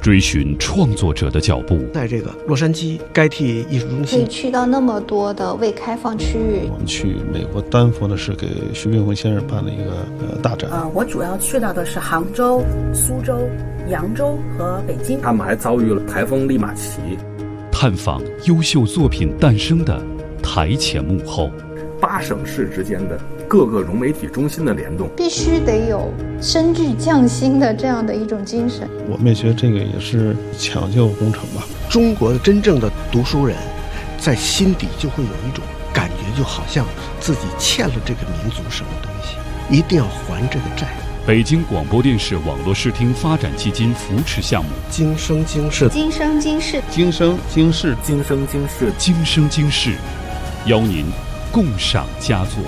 追寻创作者的脚步。 在这个洛杉矶该替艺术中心， 可以去到那么多的未开放区域。 我们去美国丹佛的是给徐冰鸿先生办了一个大展。 我主要去到的是杭州、苏州、扬州和北京。 他们还遭遇了台风利马奇。 探访优秀作品诞生的台前幕后 ，8省市之间的各个融媒体中心的联动， 必须得有深具匠心的这样的一种精神。 我们也觉得这个也是抢救工程吧。 中国的真正的读书人在心底就会有一种感觉，就好像自己欠了这个民族什么东西，一定要还这个债。 北京广播电视网络视听发展基金扶持项目， 今生今世， 今生今世， 今生今世， 今生今世， 今生今世，邀您共赏佳作。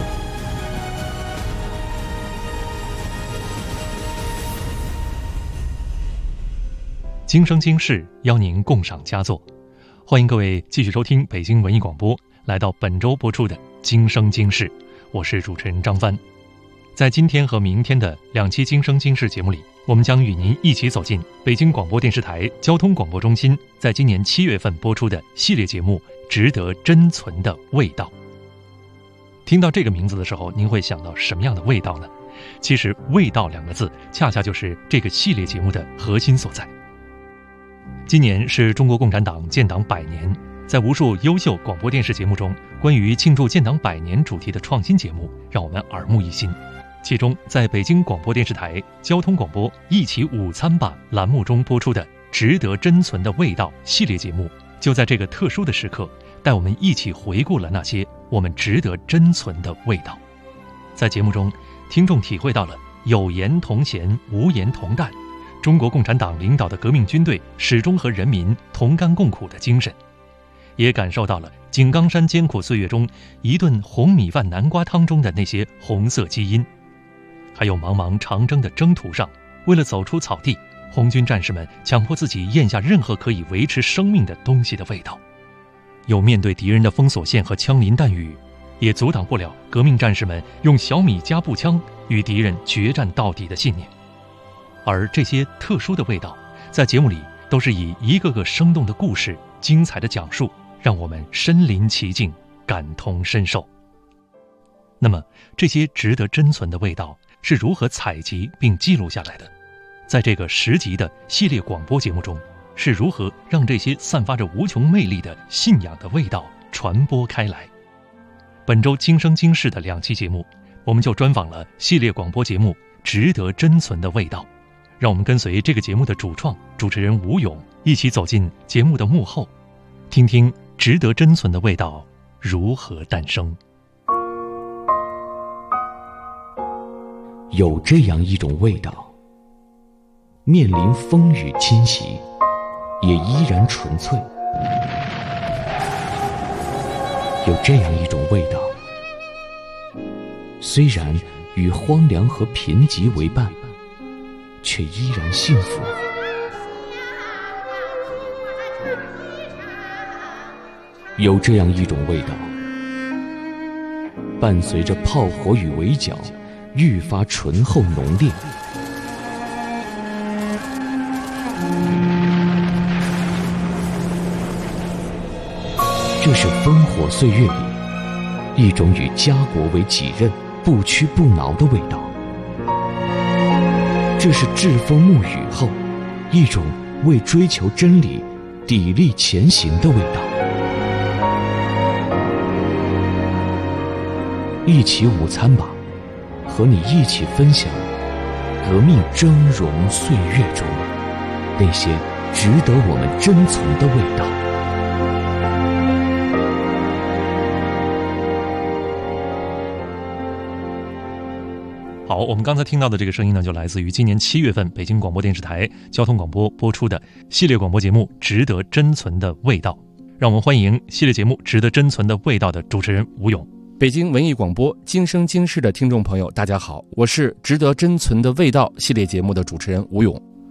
今生今世，邀您共赏佳作。欢迎各位继续收听北京文艺广播，来到本周播出的今生今世，我是主持人张帆。在今天和明天的2期今生今世节目里，我们将与您一起走进北京广播电视台交通广播中心在今年7月份播出的系列节目《值得珍存的味道》。听到这个名字的时候，您会想到什么样的味道呢？其实味道2个字恰恰就是这个系列节目的核心所在。今年是中国共产党建党100年，在无数优秀广播电视节目中，关于庆祝建党100年主题的创新节目让我们耳目一新。其中在北京广播电视台交通广播一起午餐吧栏目中播出的《值得珍存的味道》系列节目，就在这个特殊的时刻带我们一起回顾了那些我们值得珍存的味道。在节目中，听众体会到了有言同咸，无言同淡，中国共产党领导的革命军队始终和人民同甘共苦的精神，也感受到了井冈山艰苦岁月中一顿红米饭南瓜汤中的那些红色基因。还有茫茫长征的征途上，为了走出草地，红军战士们强迫自己咽下任何可以维持生命的东西的味道。有面对敌人的封锁线和枪林弹雨，也阻挡不了革命战士们用小米加步枪与敌人决战到底的信念。而这些特殊的味道，在节目里都是以一个个生动的故事、精彩的讲述，让我们身临其境，感同身受。那么，这些值得珍存的味道是如何采集并记录下来的？在这个10集的系列广播节目中，是如何让这些散发着无穷魅力的信仰的味道传播开来？本周今生今世的2期节目，我们就专访了系列广播节目《值得珍存的味道》。让我们跟随这个节目的主创主持人吴勇一起走进节目的幕后，听听值得珍存的味道如何诞生。 有这样一种味道，面临风雨侵袭，也依然纯粹。有这样一种味道，虽然与荒凉和贫瘠为伴，却依然幸福。有这样一种味道，伴随着炮火与围剿，愈发醇厚浓烈。这是烽火岁月里一种与家国为己任、不屈不挠的味道。这是栉风沐雨后一种为追求真理砥砺前行的味道。一起午餐吧，和你一起分享革命峥嵘岁月中那些值得我们珍存的味道。 好，我们刚才听到的这个声音呢，就来自于今年7月份北京广播电视台交通广播播出的系列广播节目《值得珍存的味道》。让我们欢迎系列节目《值得珍存的味道》的主持人吴勇。 北京文艺广播今生今世的听众朋友，大家好，我是《值得珍存的味道》系列节目的主持人吴勇。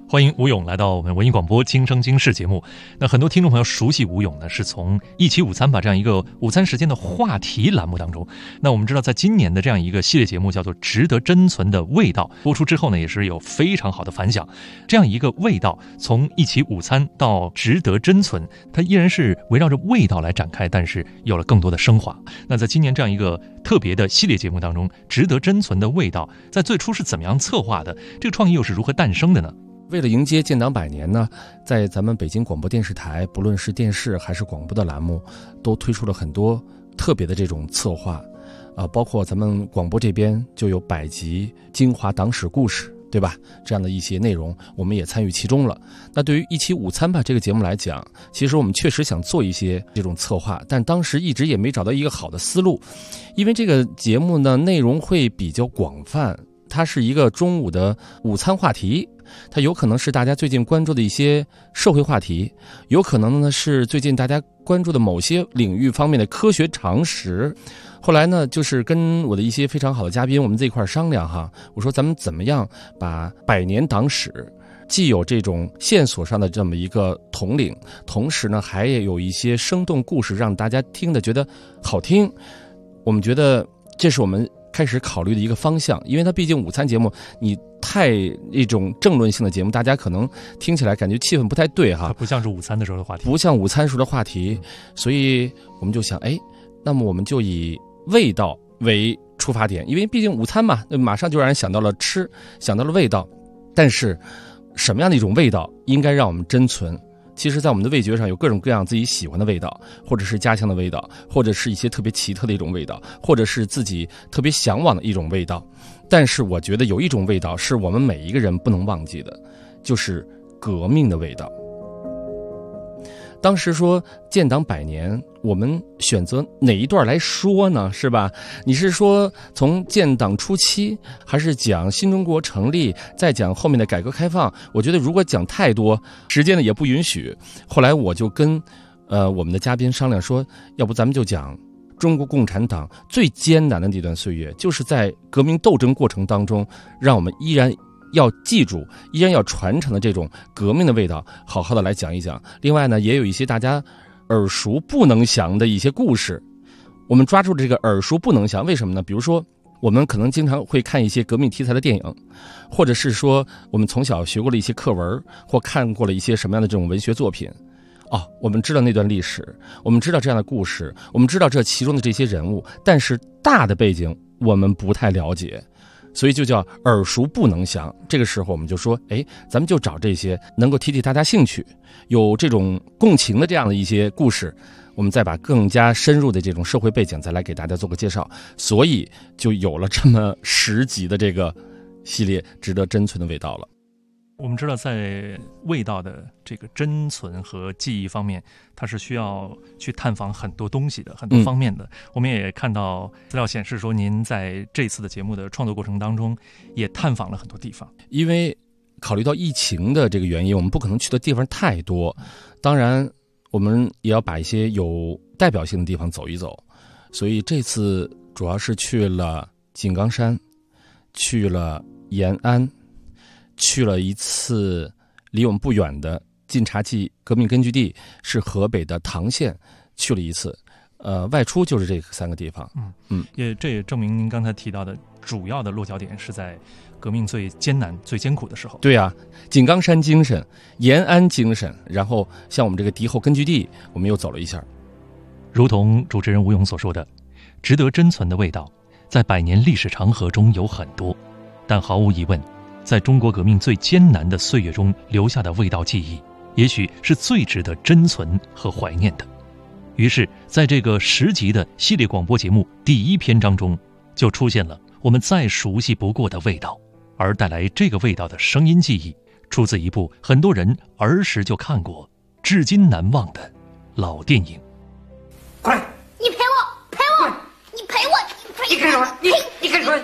欢迎吴勇来到我们文艺广播今生今世节目。那很多听众朋友熟悉吴勇呢，是从一起午餐吧这样一个午餐时间的话题栏目当中。那我们知道，在今年的这样一个系列节目叫做《值得珍存的味道》播出之后呢，也是有非常好的反响。这样一个味道，从一起午餐到值得珍存，它依然是围绕着味道来展开，但是有了更多的升华。那在今年这样一个特别的系列节目当中，值得珍存的味道在最初是怎么样策划的？这个创意又是如何诞生的呢？ 为了迎接建党100年呢，在咱们北京广播电视台，不论是电视还是广播的栏目，都推出了很多特别的这种策划，包括咱们广播这边就有100集精华党史故事，对吧？这样的一些内容，我们也参与其中了。那对于一起午餐吧这个节目来讲，其实我们确实想做一些这种策划，但当时一直也没找到一个好的思路，因为这个节目呢内容会比较广泛，它是一个中午的午餐话题。它有可能是大家最近关注的一些社会话题，有可能呢是最近大家关注的某些领域方面的科学常识。后来呢，就是跟我的一些非常好的嘉宾，我们在一块商量哈，我说咱们怎么样把100年党史既有这种线索上的这么一个统领，同时呢还有一些生动故事让大家听得觉得好听。我们觉得这是我们开始考虑的一个方向，因为它毕竟午餐节目，你太一种政论性的节目，大家可能听起来感觉气氛不太对哈， 它不像是午餐的时候的话题， 不像午餐时候的话题，所以我们就想，那么我们就以味道为出发点，因为毕竟午餐嘛，马上就让人想到了吃，想到了味道，但是什么样的一种味道应该让我们珍存？其实在我们的味觉上有各种各样自己喜欢的味道，或者是家乡的味道，或者是一些特别奇特的一种味道，或者是自己特别向往的一种味道。但是我觉得有一种味道是我们每一个人不能忘记的，就是革命的味道。当时说建党100年，我们选择哪一段来说呢？是吧？你是说从建党初期，还是讲新中国成立，再讲后面的改革开放？我觉得如果讲太多，时间呢也不允许。后来我就跟我们的嘉宾商量说，要不咱们就讲中国共产党最艰难的那段岁月，就是在革命斗争过程当中，让我们依然要记住，依然要传承的这种革命的味道，好好的来讲一讲。另外呢，也有一些大家耳熟不能详的一些故事，我们抓住这个耳熟不能详，为什么呢？比如说我们可能经常会看一些革命题材的电影，或者是说我们从小学过了一些课文，或看过了一些什么样的这种文学作品。我们知道那段历史，我们知道这样的故事，我们知道这其中的这些人物，但是大的背景我们不太了解，所以就叫耳熟不能详。这个时候我们就说，咱们就找这些能够提大家兴趣，有这种共情的这样的一些故事，我们再把更加深入的这种社会背景再来给大家做个介绍，所以就有了这么10集的这个系列值得珍存的味道了。 我们知道在味道的这个珍存和记忆方面，它是需要去探访很多东西的，很多方面的。我们也看到资料显示说，您在这次的节目的创作过程当中也探访了很多地方。 因为考虑到疫情的这个原因，我们不可能去的地方太多，当然我们也要把一些有代表性的地方走一走，所以这次主要是去了井冈山，去了延安，去了一次离我们不远的晋察冀革命根据地，是河北的唐县，去了一次。外出就是这3个地方。 这也证明您刚才提到的主要的落脚点是在革命最艰难、最艰苦的时候。 对啊，井冈山精神，延安精神，然后像我们这个敌后根据地，我们又走了一下。 如同主持人吴勇所说的，值得珍存的味道，在100年历史长河中有很多，但毫无疑问，在中国革命最艰难的岁月中留下的味道记忆，也许是最值得珍存和怀念的。于是在这个10集的系列广播节目第1篇章中，就出现了我们再熟悉不过的味道，而带来这个味道的声音记忆，出自一部很多人儿时就看过，至今难忘的老电影。 快，你陪我，陪我，你陪我，你开门，你开门，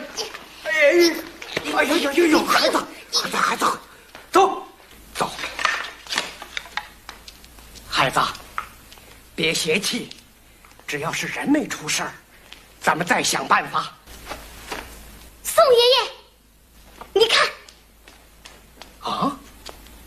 哎呦，孩子，走，孩子，别泄气，只要是人没出事儿，咱们再想办法。 宋爷爷，你看， 啊，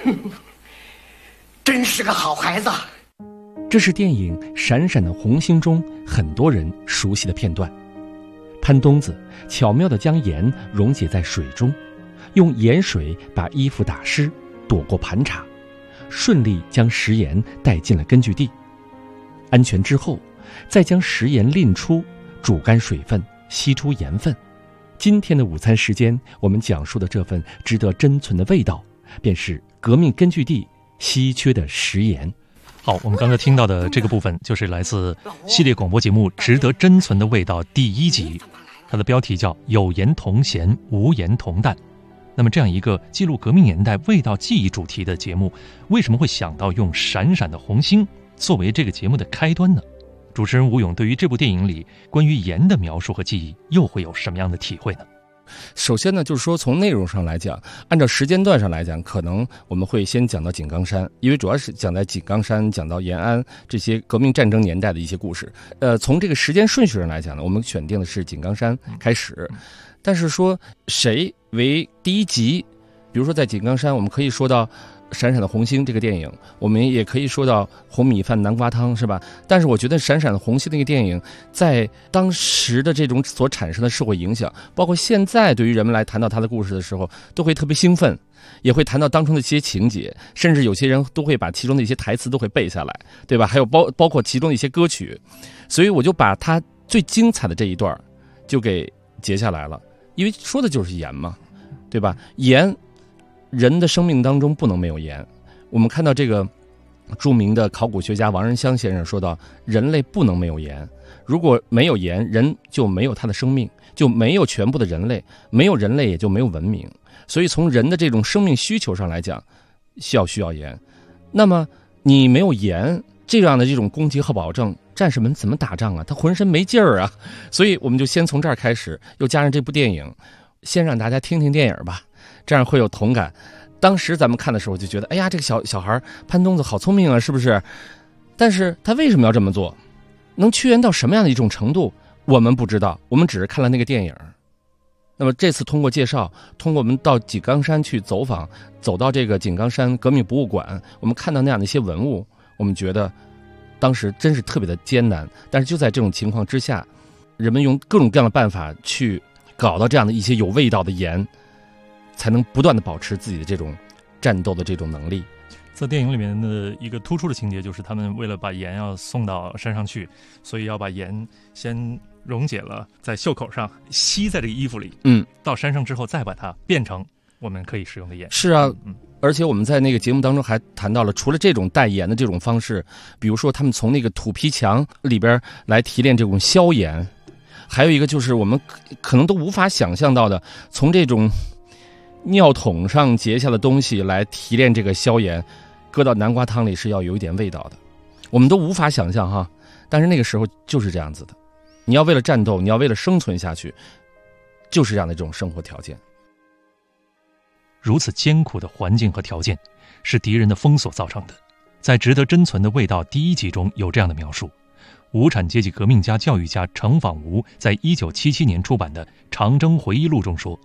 真是个好孩子。 这是电影《闪闪的红星》中很多人熟悉的片段。潘冬子巧妙地将盐溶解在水中，用盐水把衣服打湿，躲过盘查，顺利将食盐带进了根据地。安全之后，再将食盐淋出，煮干水分，吸出盐分。今天的午餐时间，我们讲述的这份值得珍存的味道，便是革命根据地稀缺的食盐。 好，我们刚才听到的这个部分就是来自系列广播节目《值得珍存的味道》第1集，它的标题叫有盐同咸，无盐同淡。那么这样一个记录革命年代味道记忆主题的节目，为什么会想到用闪闪的红星作为这个节目的开端呢？主持人吴勇对于这部电影里关于盐的描述和记忆又会有什么样的体会呢？ 首先呢，就是说从内容上来讲，按照时间段上来讲，可能我们会先讲到井冈山，因为主要是讲在井冈山、讲到延安这些革命战争年代的一些故事。从这个时间顺序上来讲呢，我们选定的是井冈山开始。但是说谁为第1集，比如说在井冈山，我们可以说到闪闪的红星这个电影，我们也可以说到红米饭南瓜汤，是吧？但是我觉得闪闪的红星那个电影在当时的这种所产生的社会影响，包括现在对于人们来谈到他的故事的时候，都会特别兴奋，也会谈到当中的一些情节，甚至有些人都会把其中的一些台词都会背下来，对吧？还有包括其中的一些歌曲。所以我就把他最精彩的这一段就给截下来了，因为说的就是盐嘛，对吧？盐，人的生命当中不能没有盐。我们看到这个著名的考古学家王仁香先生说到，人类不能没有盐，如果没有盐，人就没有他的生命，就没有全部的人类，没有人类也就没有文明。所以从人的这种生命需求上来讲，需要盐。那么你没有盐这样的这种供给和保证，战士们怎么打仗啊？他浑身没劲儿啊！所以我们就先从这儿开始，又加上这部电影，先让大家听听电影吧，这样会有同感。当时咱们看的时候就觉得，哎呀，这个小孩潘冬子好聪明啊，是不是？但是他为什么要这么做？能屈原到什么样的一种程度，我们不知道，我们只是看了那个电影。那么这次通过介绍，通过我们到井冈山去走访，走到这个井冈山革命博物馆，我们看到那样的一些文物，我们觉得当时真是特别的艰难。但是就在这种情况之下，人们用各种各样的办法去搞到这样的一些有味道的盐，才能不断的保持自己的这种战斗的这种能力。 在电影里面的一个突出的情节，就是他们为了把盐要送到山上去，所以要把盐先溶解了，在袖口上吸在这个衣服里，到山上之后再把它变成我们可以使用的盐。 是啊，而且我们在那个节目当中还谈到了，除了这种带盐的这种方式，比如说他们从那个土坯墙里边来提炼这种硝盐，还有一个就是我们可能都无法想象到的，从这种尿桶上结下的东西来提炼这个硝盐，搁到南瓜汤里是要有一点味道的，我们都无法想象哈。但是那个时候就是这样子的，你要为了战斗，你要为了生存下去，就是这样的这种生活条件。 如此艰苦的环境和条件，是敌人的封锁造成的。在《值得珍存的味道》第1集中有这样的描述：无产阶级革命家、教育家程仿吾在1977年出版的《长征回忆录》中说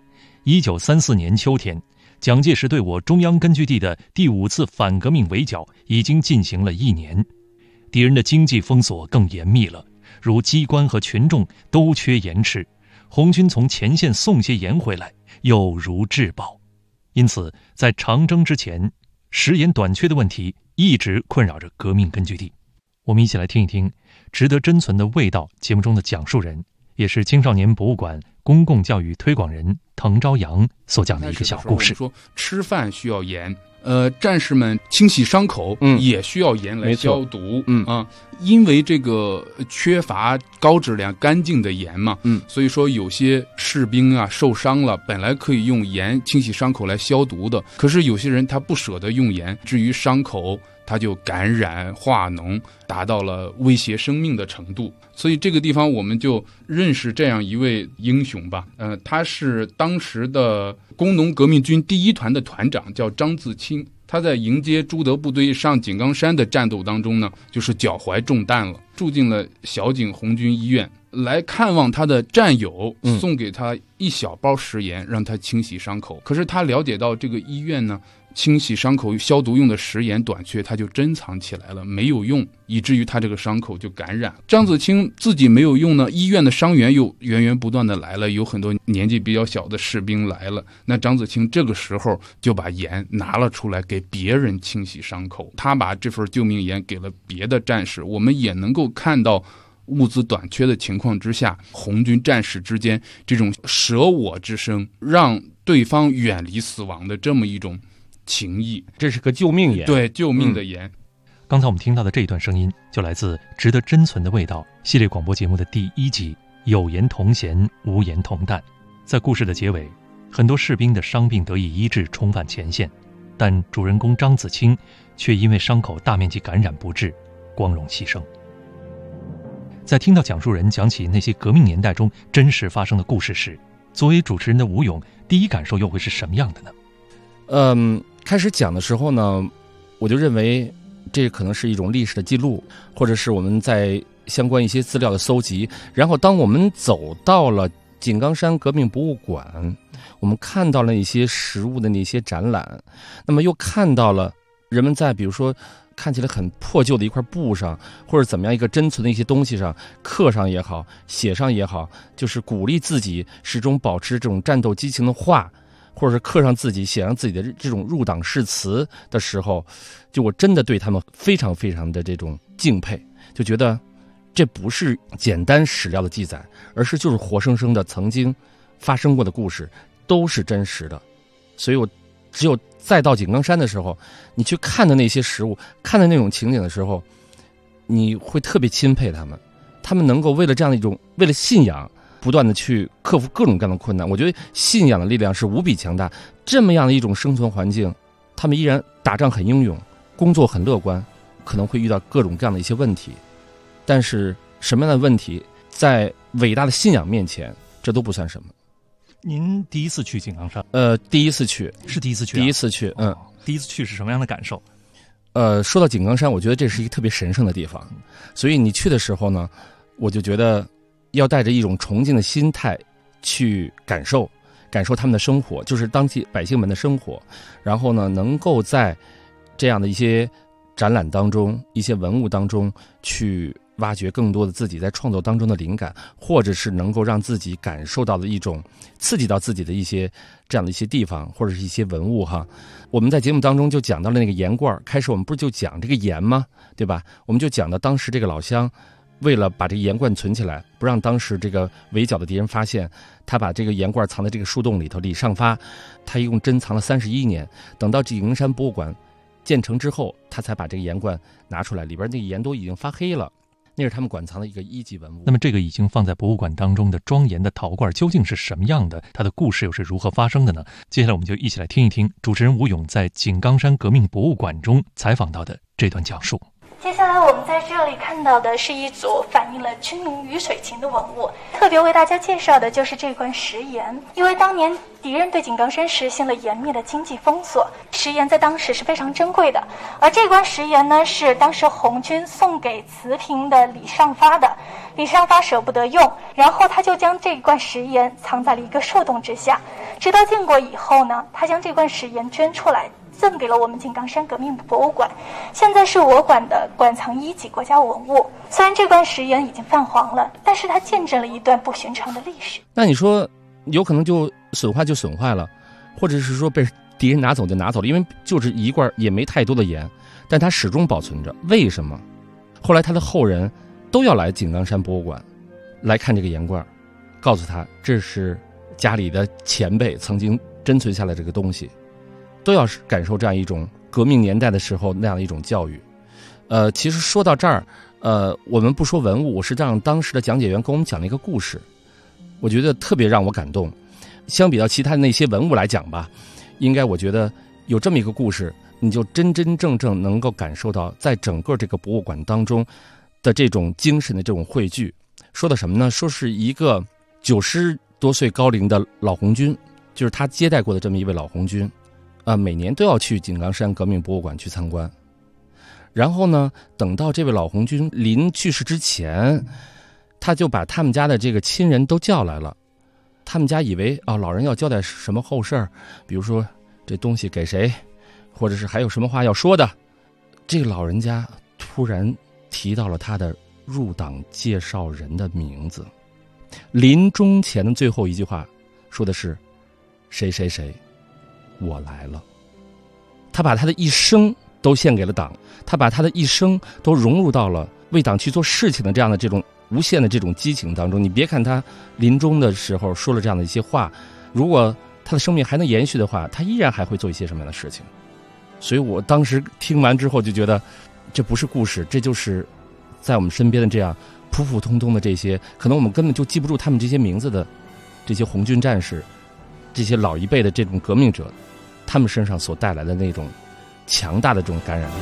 ，1934年秋天，蒋介石对我中央根据地的第5次反革命围剿已经进行了1年，敌人的经济封锁更严密了，如机关和群众都缺盐吃，红军从前线送些盐回来，又如至宝。因此，在长征之前，食盐短缺的问题一直困扰着革命根据地。我们一起来听一听《值得珍存的味道》节目中的讲述人，也是青少年博物馆公共教育推广人滕朝阳所讲的一个小故事。 说吃饭需要盐，战士们清洗伤口也需要盐来消毒，因为这个缺乏高质量干净的盐嘛，所以说有些士兵啊受伤了，本来可以用盐清洗伤口来消毒的，可是有些人他不舍得用盐，至于伤口他就感染化脓，达到了威胁生命的程度。所以这个地方我们就认识这样一位英雄吧，他是当时的工农革命军第1团的团长，叫张自清。他在迎接朱德部队上井冈山的战斗当中呢，就是脚踝中弹了，住进了小井红军医院。来看望他的战友，送给他1小包食盐，让他清洗伤口。可是他了解到这个医院呢， 清洗伤口消毒用的食盐短缺，它就珍藏起来了，没有用，以至于他这个伤口就感染。张子清自己没有用呢，医院的伤员又源源不断的来了，有很多年纪比较小的士兵来了，那张子清这个时候就把盐拿了出来给别人清洗伤口，他把这份救命盐给了别的战士。我们也能够看到物资短缺的情况之下，红军战士之间这种舍我之声，让对方远离死亡的这么一种情谊。 这是个救命盐， 对，救命的盐。 刚才我们听到的这一段声音，就来自《值得珍存的味道》系列广播节目的第1集《有盐同咸，无盐同淡》。在故事的结尾，很多士兵的伤病得以医治，重返前线，但主人公张子清却因为伤口大面积感染不治，光荣牺牲。在听到讲述人讲起那些革命年代中真实发生的故事时，作为主持人的吴勇第一感受又会是什么样的呢？ 开始讲的时候呢，我就认为这可能是一种历史的记录，或者是我们在相关一些资料的搜集。然后当我们走到了井冈山革命博物馆，我们看到了一些实物的那些展览，那么又看到了人们在比如说看起来很破旧的一块布上，或者怎么样一个珍存的一些东西上刻上也好，写上也好，就是鼓励自己始终保持这种战斗激情的话，或者是刻上自己写上自己的这种入党誓词的时候，就我真的对他们非常非常的这种敬佩，就觉得这不是简单史料的记载，而是就是活生生的曾经发生过的故事，都是真实的。所以我只有再到井冈山的时候，你去看的那些实物，看的那种情景的时候，你会特别钦佩他们，他们能够为了这样的一种，为了信仰不断的去克服各种各样的困难。我觉得信仰的力量是无比强大，这么样的一种生存环境，他们依然打仗很英勇，工作很乐观，可能会遇到各种各样的一些问题，但是什么样的问题在伟大的信仰面前，这都不算什么。 您第一次去井冈山？ 第一次去。 是第一次去、 第一次去， 第一次去是什么样的感受？ 说到井冈山，我觉得这是一个特别神圣的地方，所以你去的时候呢，我就觉得要带着一种崇敬的心态去感受他们的生活，就是当地百姓们的生活，然后呢，能够在这样的一些展览当中、一些文物当中去挖掘更多的自己在创作当中的灵感，或者是能够让自己感受到的一种刺激到自己的一些这样的一些地方，或者是一些文物哈。我们在节目当中就讲到了那个盐罐，开始我们不是就讲这个盐吗？对吧？我们就讲到当时这个老乡为了把这个盐罐存起来，不让当时这个围剿的敌人发现，他把这个盐罐藏在这个树洞里头。李尚发他一共珍藏了31年，等到井冈山博物馆建成之后，他才把这个盐罐拿出来，里边那个盐都已经发黑了，那是他们馆藏的一个1级文物。 那么这个已经放在博物馆当中的庄严的陶罐究竟是什么样的？它的故事又是如何发生的呢？接下来我们就一起来听一听主持人吴勇在井冈山革命博物馆中采访到的这段讲述。 接下来我们在这里看到的是一组反映了军民鱼水情的文物，特别为大家介绍的就是这罐食盐。因为当年敌人对井冈山实行了严密的经济封锁，食盐在当时是非常珍贵的。而这罐食盐呢，是当时红军送给慈平的李尚发的，李尚发舍不得用，然后他就将这罐食盐藏在了一个树洞之下，直到建国以后呢，他将这罐食盐捐出来，赠给了我们井冈山革命博物馆，现在是我馆的馆藏1级国家文物。虽然这罐食盐已经泛黄了，但是它见证了一段不寻常的历史。 那你说有可能就损坏了，或者是说被敌人拿走就拿走了，因为就是一罐也没太多的盐，但它始终保存着。为什么？后来他的后人都要来井冈山博物馆来看这个盐罐，告诉他这是家里的前辈曾经珍存下来这个东西，都要感受这样一种革命年代的时候那样的一种教育。其实说到这儿，我们不说文物，我是让当时的讲解员跟我们讲了一个故事，我觉得特别让我感动。相比到其他的那些文物来讲吧，应该我觉得有这么一个故事，你就真真正正能够感受到在整个这个博物馆当中的这种精神的这种汇聚。说的什么呢？说是一个90多岁高龄的老红军，就是他接待过的这么一位老红军，每年都要去井冈山革命博物馆去参观。然后呢，等到这位老红军临去世之前，他就把他们家的这个亲人都叫来了。他们家以为老人要交代什么后事儿，比如说这东西给谁， 或者是还有什么话要说的。这个老人家突然提到了他的入党介绍人的名字，临终前的最后一句话说的是谁谁谁，我来了。他把他的一生都献给了党，他把他的一生都融入到了为党去做事情的这样的这种无限的这种激情当中。你别看他临终的时候说了这样的一些话，如果他的生命还能延续的话，他依然还会做一些什么样的事情。所以我当时听完之后就觉得，这不是故事，这就是在我们身边的这样普普通通的这些可能我们根本就记不住他们这些名字的这些红军战士，这些老一辈的这种革命者，他们身上所带来的那种强大的这种感染力。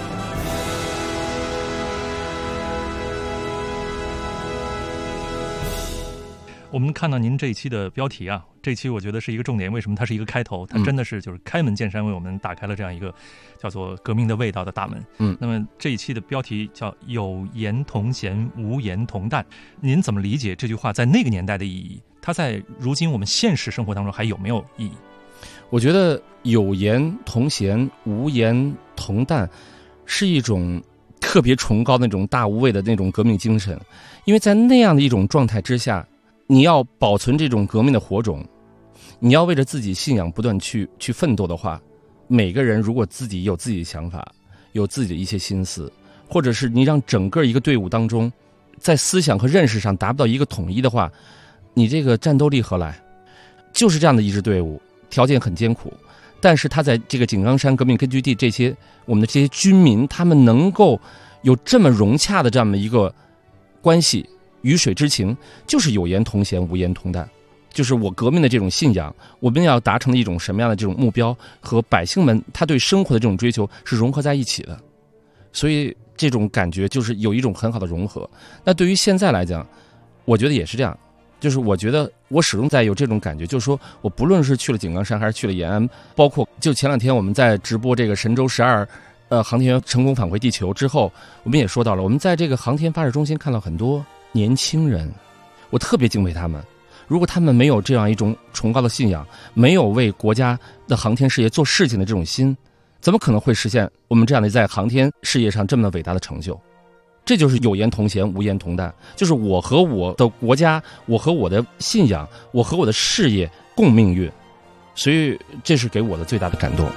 我们看到您这一期的标题啊，这期我觉得是一个重点。为什么它是一个开头？它真的是就是开门见山为我们打开了这样一个叫做革命的味道的大门。那么这一期的标题叫有言同弦，无言同担。您怎么理解这句话在那个年代的意义？它在如今我们现实生活当中还有没有意义？ 我觉得有言同弦，无言同担是一种特别崇高的那种大无畏的那种革命精神。因为在那样的一种状态之下，你要保存这种革命的火种，你要为着自己信仰不断去奋斗的话，每个人如果自己有自己的想法，有自己的一些心思，或者是你让整个一个队伍当中在思想和认识上达不到一个统一的话，你这个战斗力何来？就是这样的一支队伍，条件很艰苦，但是他在这个井冈山革命根据地，这些我们的这些军民，他们能够有这么融洽的这么一个关系，鱼水之情，就是有言同弦，无言同担。就是我革命的这种信仰，我们要达成的一种什么样的这种目标，和百姓们他对生活的这种追求是融合在一起的。所以这种感觉就是有一种很好的融合。那对于现在来讲，我觉得也是这样，就是我觉得我始终在有这种感觉，就是说我不论是去了井冈山还是去了延安，包括就前两天我们在直播这个神舟12航天员成功返回地球之后，我们也说到了，我们在这个航天发射中心看到很多年轻人，我特别敬佩他们。如果他们没有这样一种崇高的信仰，没有为国家的航天事业做事情的这种心，怎么可能会实现我们这样的在航天事业上这么伟大的成就？这就是有言同弦，无言同担，就是我和我的国家，我和我的信仰，我和我的事业共命运。所以这是给我的最大的感动。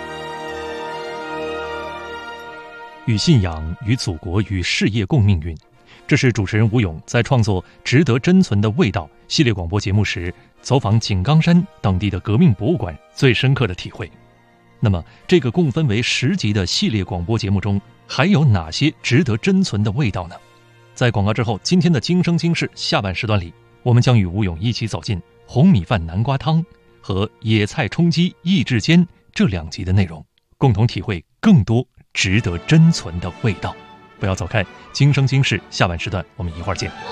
与信仰、与祖国、与事业共命运，这是主持人吴勇在创作《值得珍存的味道》系列广播节目时，走访井冈山等地的革命博物馆最深刻的体会。那么，这个共分为10集的系列广播节目中，还有哪些值得珍存的味道呢？在广告之后，今天的今生今世下半时段里，我们将与吴勇一起走进红米饭南瓜汤和野菜充饥意志坚这2集的内容，共同体会更多值得珍存的味道。不要走开，今生今世下半时段我们一会儿见。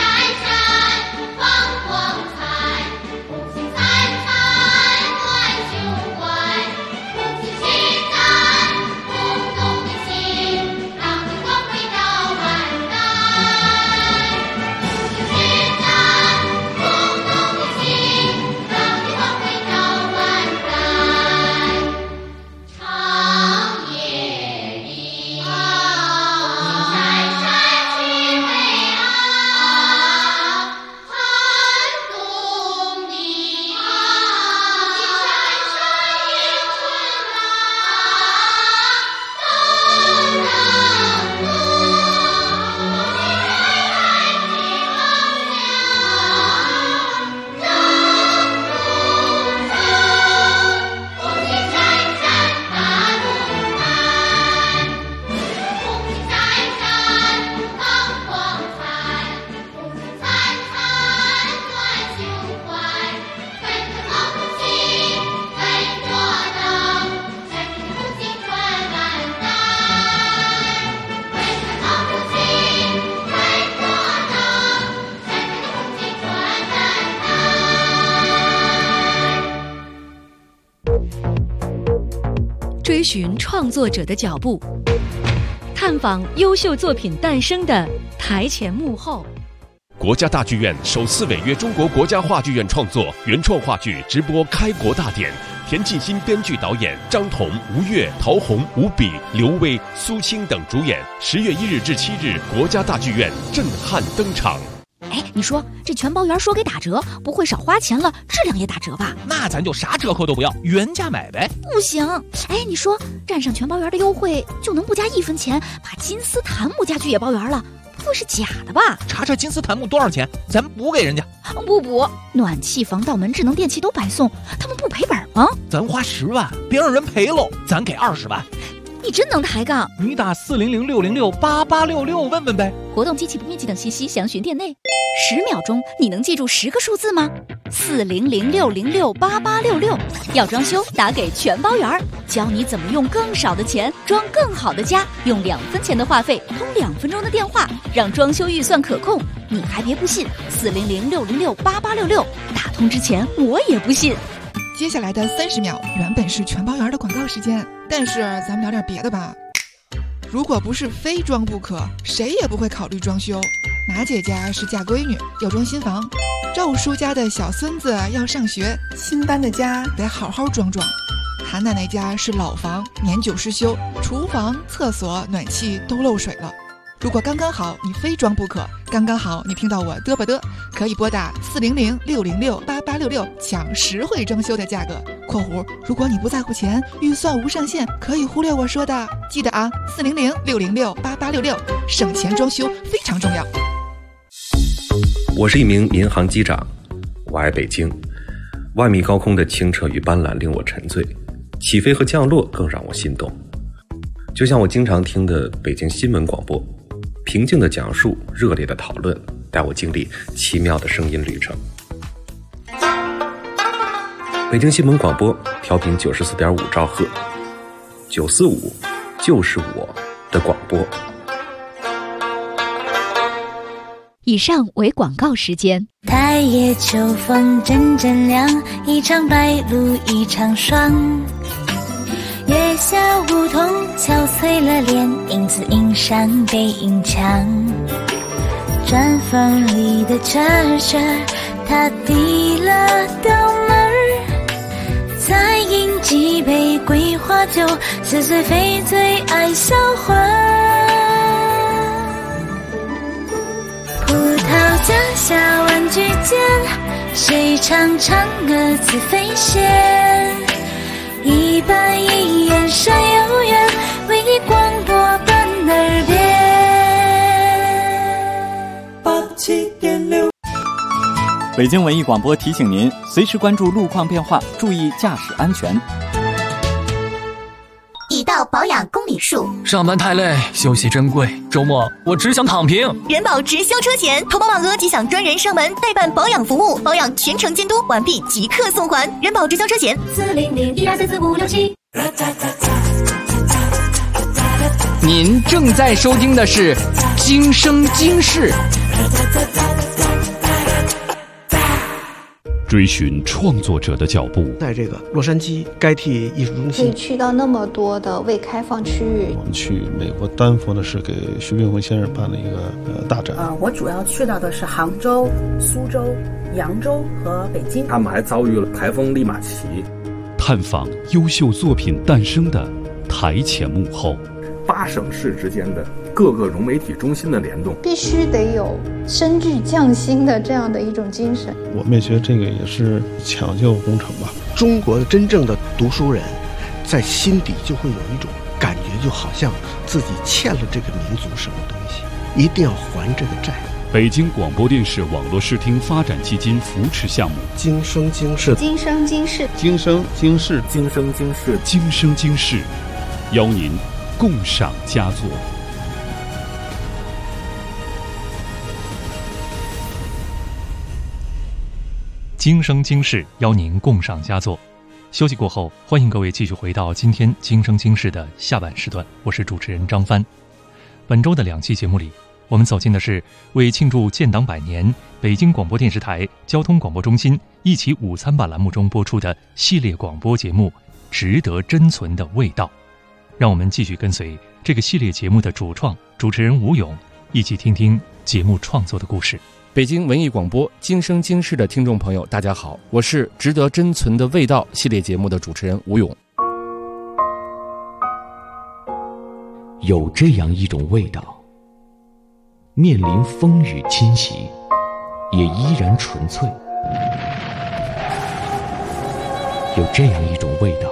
追寻创作者的脚步，探访优秀作品诞生的台前幕后。 国家大剧院首次违约中国国家话剧院创作原创话剧直播开国大典， 田沁鑫编剧导演，张彤、吴越、陶虹、吴比、刘威、苏青等主演。10月1日至7日，国家大剧院震撼登场。 哎，你说这全包园说给打折，不会少花钱了，质量也打折吧？ 那咱就啥折扣都不要，原价买呗。 不行，哎，你说站上全包园的优惠就能不加1分钱，把金丝檀木家具也包圆了，不会是假的吧？ 查查金丝檀木多少钱，咱补给人家。 不补，暖气、防盗门、智能电器都白送，他们不赔本吗？ 咱花10万，别让人赔喽，咱给20万。 你真能抬杠！ 你打400-606-8866问问呗。 活动机器不密集等信息详询店内。10秒钟，你能记住10个数字吗？400-606-8866。要装修，打给全包园，教你怎么用更少的钱装更好的家，用2分钱的话费通2分钟的电话，让装修预算可控。你还别不信，400-606-8866。打通之前我也不信。 接下来的30秒原本是全包园的广告时间，但是咱们聊点别的吧。如果不是非装不可，谁也不会考虑装修。马姐家是嫁闺女，要装新房；赵叔家的小孙子要上学，新搬的家得好好装装。韩奶奶家是老房，年久失修，厨房、厕所、暖气都漏水了。如果刚刚好你非装不可，刚刚好你听到我嘚吧嘚，可以拨打400-606-8866抢实惠装修的价格（括弧如果你不在乎钱，预算无上限，可以忽略我说的）。记得啊，400-606-8866，省钱装修非常重要。 我是一名民航机长，我爱北京。万米高空的清澈与斑斓令我沉醉，起飞和降落更让我心动。就像我经常听的北京新闻广播，平静的讲述，热烈的讨论，带我经历奇妙的声音旅程。北京新闻广播调频94.5兆赫，945就是我的广播。 以上为广告时间。 太夜秋风阵阵凉，一场白露一场霜。月下梧桐憔悴了脸，影子映上背影墙。砖缝里的车车，他递了刀门，再饮几杯桂花酒，似水非醉爱销魂。葡萄架下玩具间，谁唱唱歌自飞仙？一板一眼山有缘，为你广播伴耳边。87.6。 北京文艺广播提醒您，随时关注路况变化，注意驾驶安全。 已到保养公里数。 上班太累，休息珍贵，周末我只想躺平。 人保直销车险，投保满额即享专人上门代办保养服务，保养全程监督，完毕即刻送还。人保直销车险400-1234567。 您正在收听的是《今生今世》。 追寻创作者的脚步， 在这个洛杉矶该替艺术中心， 可以去到那么多的未开放区域。 我们去美国丹佛呢，是给徐冰辉先生办了一个大展。 我主要去到的是杭州、苏州、扬州和北京。 他们还遭遇了台风利马奇， 探访优秀作品诞生的台前幕后 ，8省市之间的各个融媒体中心的联动， 必须得有深具匠心的这样的一种精神。 我们也觉得这个也是抢救工程吧。 中国的真正的读书人，在心底就会有一种感觉，就好像自己欠了这个民族什么东西，一定要还这个债。 北京广播电视网络视听发展基金扶持项目， 今生今世， 今生今世， 今生今世， 今生今世， 今生今世，邀您共赏佳作。 今生今世，邀您共赏佳作。休息过后，欢迎各位继续回到今天今生今世的下半时段，我是主持人张帆。本周的2期节目里，我们走进的是为庆祝建党100年，北京广播电视台交通广播中心一起午餐吧栏目中播出的系列广播节目《值得珍存的味道》。让我们继续跟随这个系列节目的主创主持人吴勇，一起听听节目创作的故事。 北京文艺广播今生今世的听众朋友，大家好，我是值得珍存的味道系列节目的主持人吴勇。 有这样一种味道，面临风雨侵袭，也依然纯粹。有这样一种味道，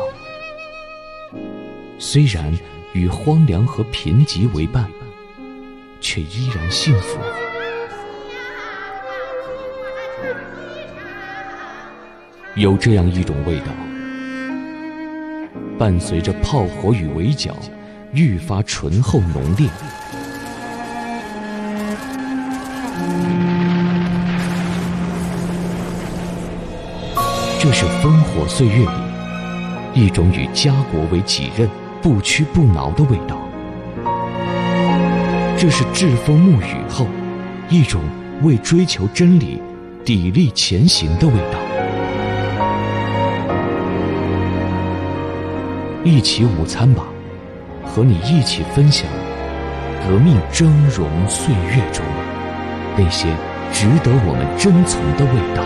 虽然与荒凉和贫瘠为伴，却依然幸福。有这样一种味道，伴随着炮火与围剿，愈发醇厚浓烈。这是烽火岁月里一种与家国为己任、不屈不挠的味道。这是栉风沐雨后一种为追求真理、砥砺前行的味道。一起午餐吧，和你一起分享革命峥嵘岁月中那些值得我们珍存的味道。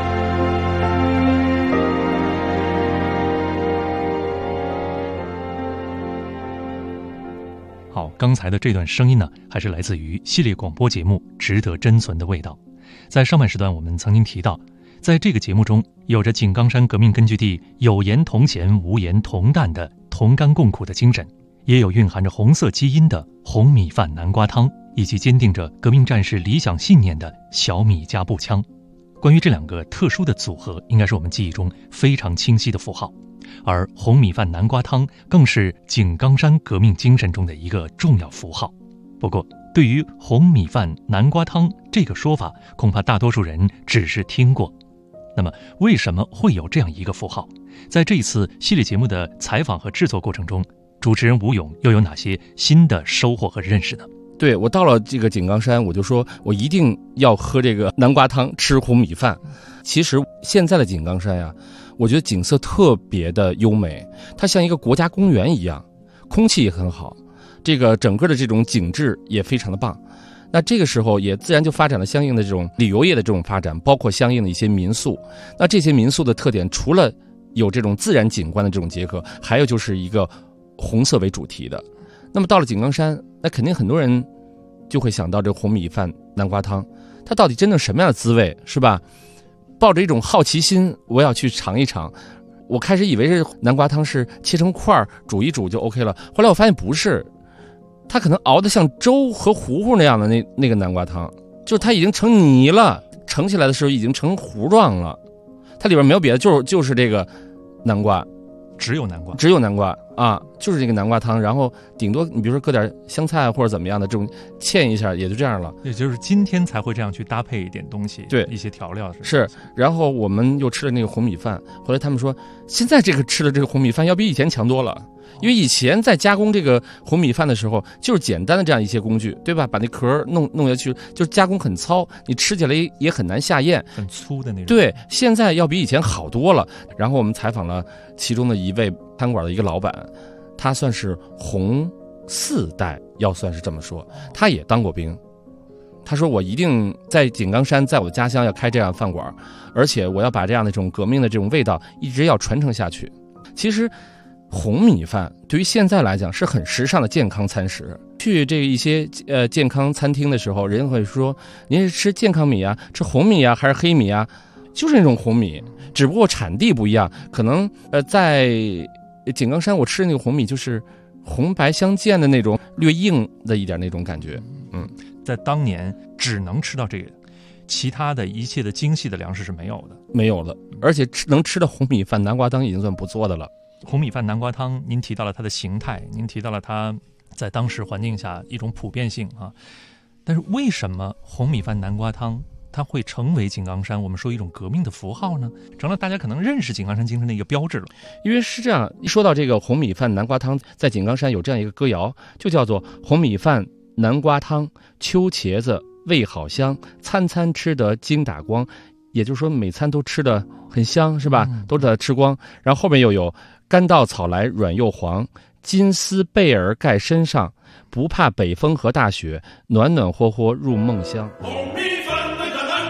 好，刚才的这段声音呢，还是来自于系列广播节目《值得珍存的味道》。在上半时段，我们曾经提到，在这个节目中，有着井冈山革命根据地有盐同咸无盐同淡的同甘共苦的精神，也有蕴含着红色基因的红米饭南瓜汤，以及坚定着革命战士理想信念的小米加步枪。关于这两个特殊的组合，应该是我们记忆中非常清晰的符号。而红米饭南瓜汤更是井冈山革命精神中的一个重要符号。不过，对于红米饭南瓜汤这个说法，恐怕大多数人只是听过。那么，为什么会有这样一个符号？在这一次系列节目的采访和制作过程中，主持人吴勇又有哪些新的收获和认识呢？ 对，我到了这个井冈山，我就说我一定要喝这个南瓜汤，吃红米饭。其实现在的井冈山呀，我觉得景色特别的优美，它像一个国家公园一样，空气也很好，这个整个的这种景致也非常的棒。那这个时候也自然就发展了相应的这种旅游业的这种发展，包括相应的一些民宿。那这些民宿的特点，除了有这种自然景观的这种结合，还有就是一个红色为主题的。那么到了井冈山，那肯定很多人就会想到这红米饭南瓜汤，它到底真正什么样的滋味，是吧？抱着一种好奇心，我要去尝一尝。我开始以为是南瓜汤是切成块煮一煮就 OK 了，后来我发现不是，它可能熬得像粥和糊糊那样的那个南瓜汤，就是它已经成泥了，盛起来的时候已经成糊状了，它里边没有别的，就是这个南瓜， 只有南瓜啊，就是这个南瓜汤，然后顶多你比如说搁点香菜或者怎么样的这种芡一下，也就这样了。也就是今天才会这样去搭配一点东西，对，一些调料是。然后我们又吃了那个红米饭，后来他们说，现在这个吃的这个红米饭要比以前强多了。因为以前在加工这个红米饭的时候，就是简单的这样一些工具，对吧？把那壳弄下去，就是加工很糙，你吃起来也很难下咽，很粗的那种。对，现在要比以前好多了。然后我们采访了其中的一位餐馆的一个老板，他算是红4代，要算是这么说，他也当过兵。他说我一定在井冈山，在我的家乡要开这样饭馆，而且我要把这样的这种革命的这种味道一直要传承下去。其实红米饭对于现在来讲是很时尚的健康餐食。去这一些健康餐厅的时候，人会说您是吃健康米啊，吃红米啊，还是黑米啊？就是那种红米，只不过产地不一样。可能在井冈山我吃的那个红米就是红白相间的那种略硬的一点那种感觉。在当年只能吃到这个，其他的一切的精细的粮食是没有的，而且能吃的红米饭南瓜汤已经算不错的了。红米饭南瓜汤，您提到了它的形态，您提到了它在当时环境下一种普遍性啊。但是为什么红米饭南瓜汤它会成为井冈山我们说一种革命的符号呢？成了大家可能认识井冈山精神的一个标志了。因为是这样，一说到这个红米饭南瓜汤，在井冈山有这样一个歌谣，就叫做红米饭南瓜汤，秋茄子味好香，餐餐吃得精打光。也就是说每餐都吃得很香，是吧？都得吃光。然后后面又有干稻草来软又黄，金丝被儿盖身上，不怕北风和大雪，暖暖和和入梦乡。红米饭那个南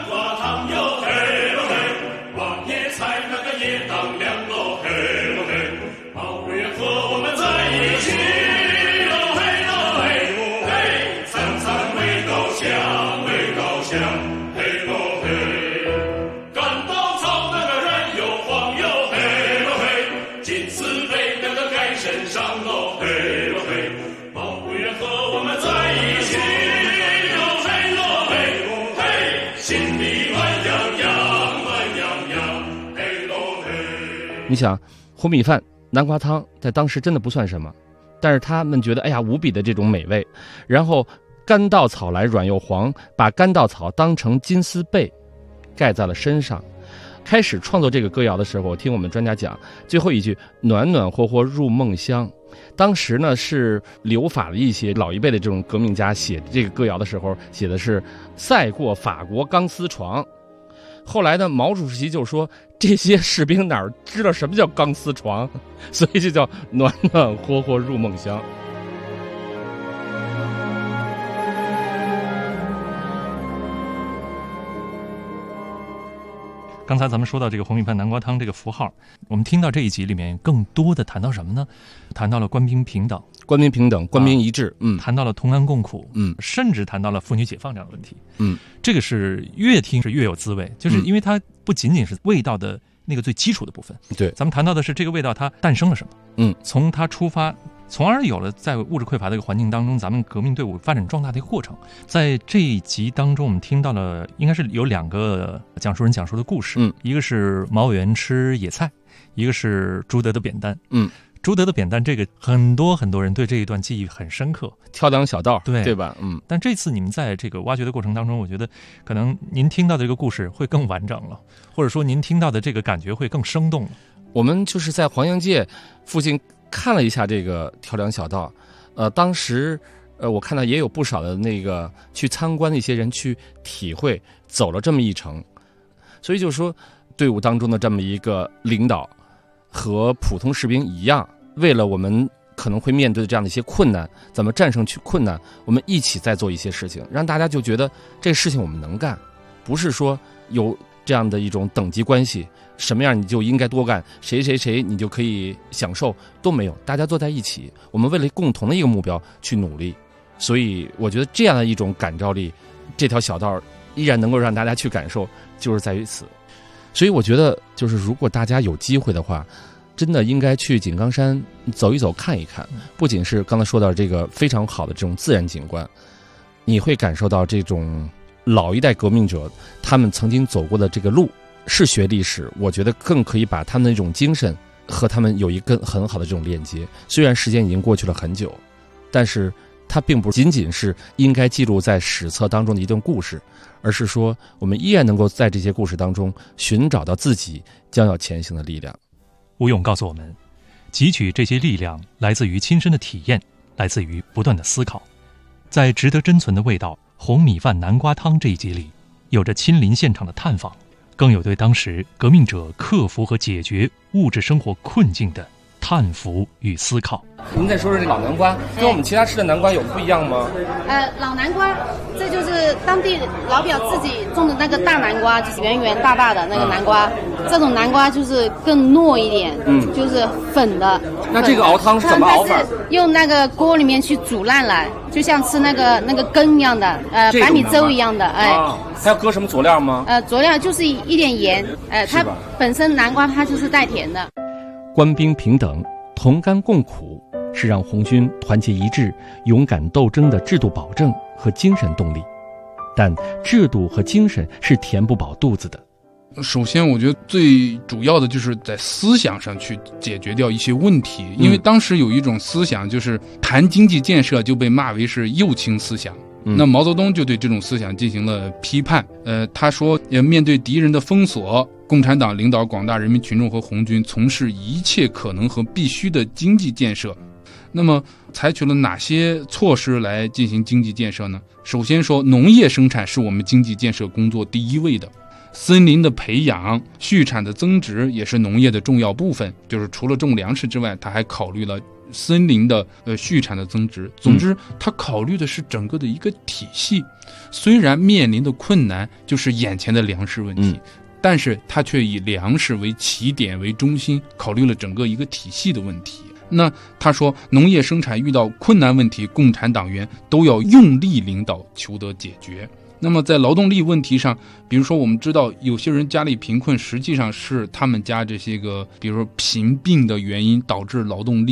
想红米饭、南瓜汤在当时真的不算什么，但是他们觉得哎呀无比的这种美味，然后干稻草来软又黄，把干稻草当成金丝被盖在了身上。开始创作这个歌谣的时候，我听我们专家讲，最后一句暖暖和和入梦乡，当时呢是留法的一些老一辈的这种革命家写这个歌谣的时候，写的是赛过法国钢丝床。后来呢，毛主席就说这些士兵哪知道什么叫钢丝床，所以就叫暖暖和和入梦乡。 刚才咱们说到这个红米饭南瓜汤这个符号，我们听到这一集里面更多的谈到什么呢？谈到了官兵平等、 官兵平等、官兵一致， 谈到了同甘共苦，甚至谈到了妇女解放这样的问题，这个是越听是越有滋味，就是因为它不仅仅是味道的那个最基础的部分， 对， 咱们谈到的是这个味道它诞生了什么，从它出发。从而有了在物质匮乏的一个环境当中，咱们革命队伍发展壮大的一个过程。在这一集当中，我们听到了应该是有2个讲述人讲述的故事，一个是毛委员吃野菜，一个是朱德的扁担。朱德的扁担这个很多人对这一段记忆很深刻， 挑两小道， 对吧？ 但这次你们在这个挖掘的过程当中，我觉得可能您听到的这个故事会更完整了，或者说您听到的这个感觉会更生动了。 我们就是在黄杨界附近看了一下这个挑两小道，当时我看到也有不少的那个去参观的一些人去体会走了这么一程，所以就是说队伍当中的这么一个领导和普通士兵一样，为了我们可能会面对的这样的一些困难，怎么战胜去困难，我们一起在做一些事情，让大家就觉得这个事情我们能干，不是说有这样的一种等级关系，什么样你就应该多干，谁你就可以享受，都没有，大家坐在一起，我们为了共同的一个目标去努力。所以我觉得这样的一种感召力，这条小道依然能够让大家去感受，就是在于此。所以我觉得就是如果大家有机会的话，真的应该去井冈山走一走看一看，不仅是刚才说到这个非常好的这种自然景观，你会感受到这种老一代革命者他们曾经走过的这个路，是学历史，我觉得更可以把他们的这种精神和他们有一个很好的这种链接。虽然时间已经过去了很久，但是它并不仅仅是应该记录在史册当中的一段故事，而是说我们依然能够在这些故事当中寻找到自己将要前行的力量。 吴勇告诉我们，汲取这些力量来自于亲身的体验，来自于不断的思考。在值得珍存的味道红米饭南瓜汤这一集里，有着亲临现场的探访，更有对当时革命者克服和解决物质生活困境的叹服与思考。 您再说说这老南瓜，跟我们其他吃的南瓜有不一样吗？ 老南瓜，这就是当地老表自己种的那个大南瓜，就是圆圆大大的那个南瓜。这种南瓜就是更糯一点，就是粉的。 那这个熬汤是怎么熬法？ 用那个锅里面去煮烂了，就像吃那个羹一样的，白米粥一样的， 还要搁什么佐料吗？ 佐料就是一点盐，它本身南瓜它就是带甜的。 官兵平等，同甘共苦，是让红军团结一致、勇敢斗争的制度保证和精神动力。但制度和精神是填不饱肚子的。 首先我觉得最主要的就是在思想上去解决掉一些问题，因为当时有一种思想就是谈经济建设就被骂为是右倾思想，那毛泽东就对这种思想进行了批判。他说面对敌人的封锁，共产党领导广大人民群众和红军从事一切可能和必须的经济建设。那么采取了哪些措施来进行经济建设呢？首先说农业生产是我们经济建设工作第一位的，森林的培养、畜产的增值也是农业的重要部分，就是除了种粮食之外，他还考虑了森林的畜产的增值。总之他考虑的是整个的一个体系，虽然面临的困难就是眼前的粮食问题，但是他却以粮食为起点为中心，考虑了整个一个体系的问题。那他说农业生产遇到困难问题，共产党员都要用力领导求得解决。那么在劳动力问题上，比如说我们知道有些人家里贫困，实际上是他们家这些个比如说贫病的原因导致劳动力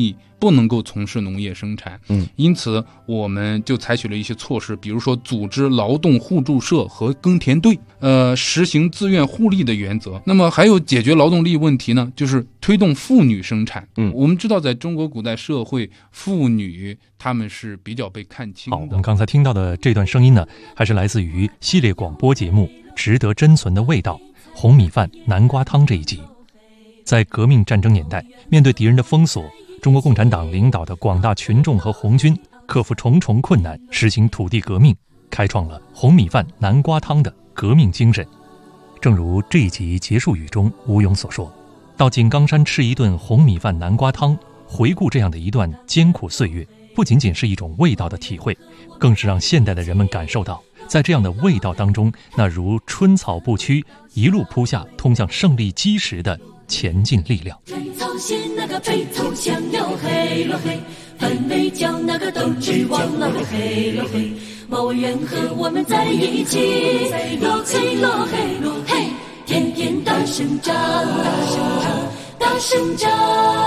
不能够从事农业生产。因此我们就采取了一些措施，比如说组织劳动互助社和耕田队，实行自愿互利的原则。那么还有解决劳动力问题呢，就是推动妇女生产。我们知道在中国古代社会，妇女她们是比较被看轻的。 好，我们刚才听到的这段声音呢，还是来自于系列广播节目《值得珍存的味道》红米饭南瓜汤这一集。在革命战争年代，面对敌人的封锁，中国共产党领导的广大群众和红军克服重重困难，实行土地革命，开创了红米饭南瓜汤的革命精神。正如这一集结束语中吴勇所说，到井冈山吃一顿红米饭南瓜汤，回顾这样的一段艰苦岁月，不仅仅是一种味道的体会，更是让现代的人们感受到，在这样的味道当中，那如春草不屈，一路扑下通向胜利基石的前进力量。 追草线那个背头香哟嘿咯嘿，喷尾叫那个斗志旺了嘿咯嘿，毛源和我们在一起，咯嘿咯嘿咯嘿，天天大生长，大生长。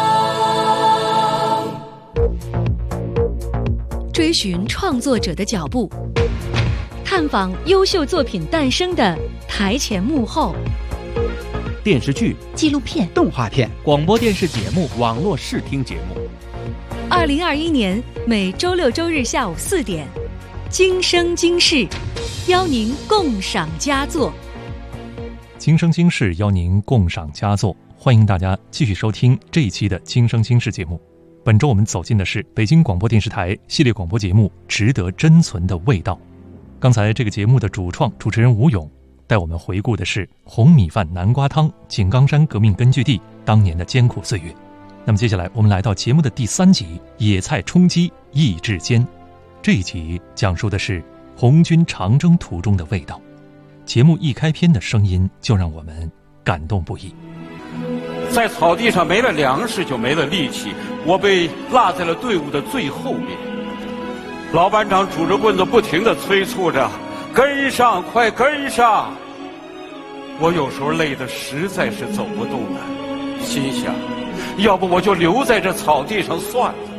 追寻创作者的脚步，探访优秀作品诞生的台前幕后。 电视剧、 纪录片、 动画片、广播电视节目、网络视听节目。 2021年每周六周日下午4点，今生今世，邀您共赏佳作。 今生今世邀您共赏佳作，欢迎大家继续收听这一期的今生今世节目。本周我们走进的是北京广播电视台系列广播节目《值得珍存的味道》。刚才这个节目的主创主持人吴勇带我们回顾的是红米饭南瓜汤井冈山革命根据地当年的艰苦岁月。那么接下来我们来到节目的第3集野菜充饥意志坚。这一集讲述的是红军长征途中的味道。节目一开篇的声音就让我们感动不已。 在草地上没了粮食就没了力气，我被落在了队伍的最后面。老班长拄着棍子不停地催促着，跟上，快跟上！我有时候累得实在是走不动了，心想，要不我就留在这草地上算了。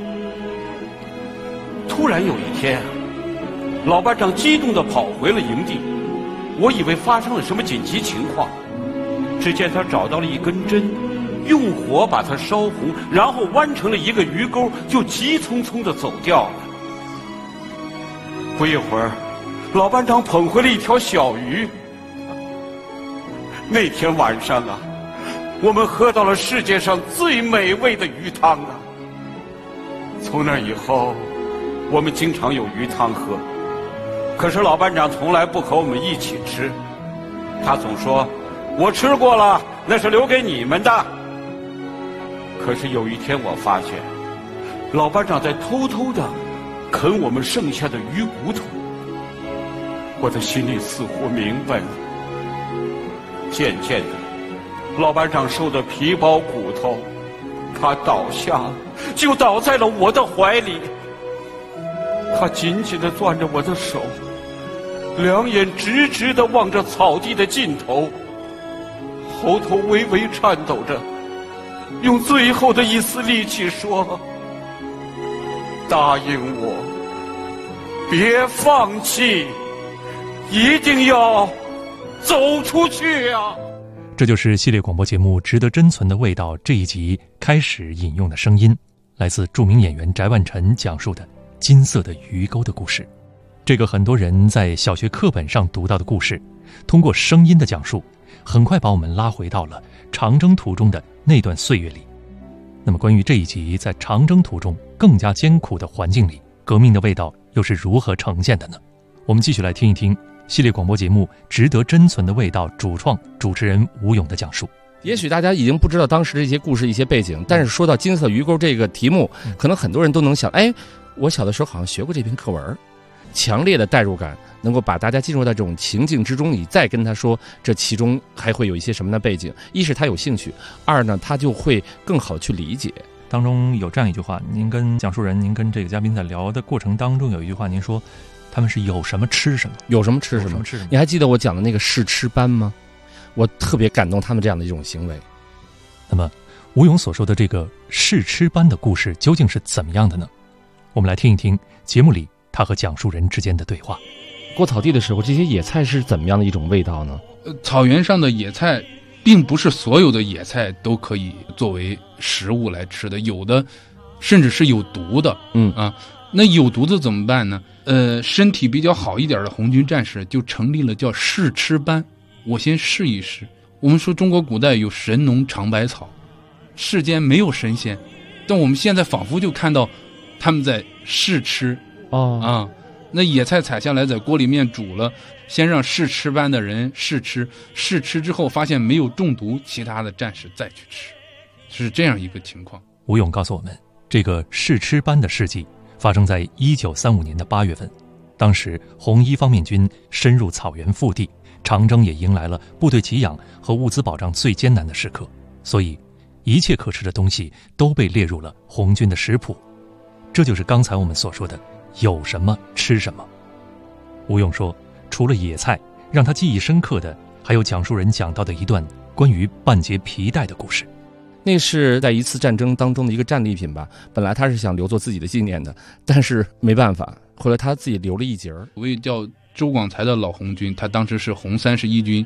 突然有一天，老班长激动地跑回了营地，我以为发生了什么紧急情况，只见他找到了一根针，用火把它烧红，然后弯成了一个鱼钩，就急匆匆地走掉了。不一会儿，老班长捧回了一条小鱼。那天晚上啊，我们喝到了世界上最美味的鱼汤啊！从那以后，我们经常有鱼汤喝。可是老班长从来不和我们一起吃，他总说：“我吃过了，那是留给你们的。”可是有一天我发现，老班长在偷偷的啃我们剩下的鱼骨头。我的心里似乎明白了。渐渐的，老班长瘦得皮包骨头，他倒下了，就倒在了我的怀里。他紧紧地攥着我的手，两眼直直地望着草地的尽头，喉头微微颤抖着，用最后的一丝力气说：“答应我，别放弃，一定要走出去啊！” 这就是系列广播节目《值得珍存的味道》这一集开始引用的声音，来自著名演员翟万晨讲述的金色的鱼钩的故事。这个很多人在小学课本上读到的故事，通过声音的讲述，很快把我们拉回到了长征途中的那段岁月里。那么关于这一集在长征途中更加艰苦的环境里，革命的味道又是如何呈现的呢？我们继续来听一听系列广播节目《值得珍存的味道》主创主持人吴勇的讲述。 也许大家已经不知道当时这些故事一些背景，但是说到金色鱼钩这个题目，可能很多人都能想，哎，我小的时候好像学过这篇课文。强烈的代入感能够把大家进入到这种情境之中，你再跟他说这其中还会有一些什么的背景，一是他有兴趣，二呢他就会更好去理解。 当中有这样一句话，您跟讲述人，您跟这个嘉宾在聊的过程当中有一句话，您说他们是有什么吃什么， 有什么吃什么。你还记得我讲的那个试吃班吗？我特别感动他们这样的一种行为。 那么吴勇所说的这个试吃班的故事究竟是怎么样的呢？我们来听一听节目里他和讲述人之间的对话。 过草地的时候，这些野菜是怎么样的一种味道呢？ 草原上的野菜并不是所有的野菜都可以作为食物来吃的，有的甚至是有毒的。那有毒的怎么办呢？身体比较好一点的红军战士就成立了叫试吃班，我先试一试。我们说中国古代有神农尝百草，世间没有神仙，但我们现在仿佛就看到他们在试吃。那野菜采下来在锅里面煮了，先让试吃班的人试吃，试吃之后发现没有中毒，其他的战士再去吃，是这样一个情况。 吴勇告诉我们，这个试吃班的事迹发生在1935年的8月份，当时红一方面军深入草原腹地，长征也迎来了部队给养和物资保障最艰难的时刻，所以一切可吃的东西都被列入了红军的食谱。这就是刚才我们所说的有什么吃什么。吴勇说，除了野菜，让他记忆深刻的还有讲述人讲到的一段关于半截皮带的故事。 那是在一次战争当中的一个战利品吧，本来他是想留作自己的纪念的，但是没办法，后来他自己留了一截儿。 有位叫周广才的老红军，他当时是红31军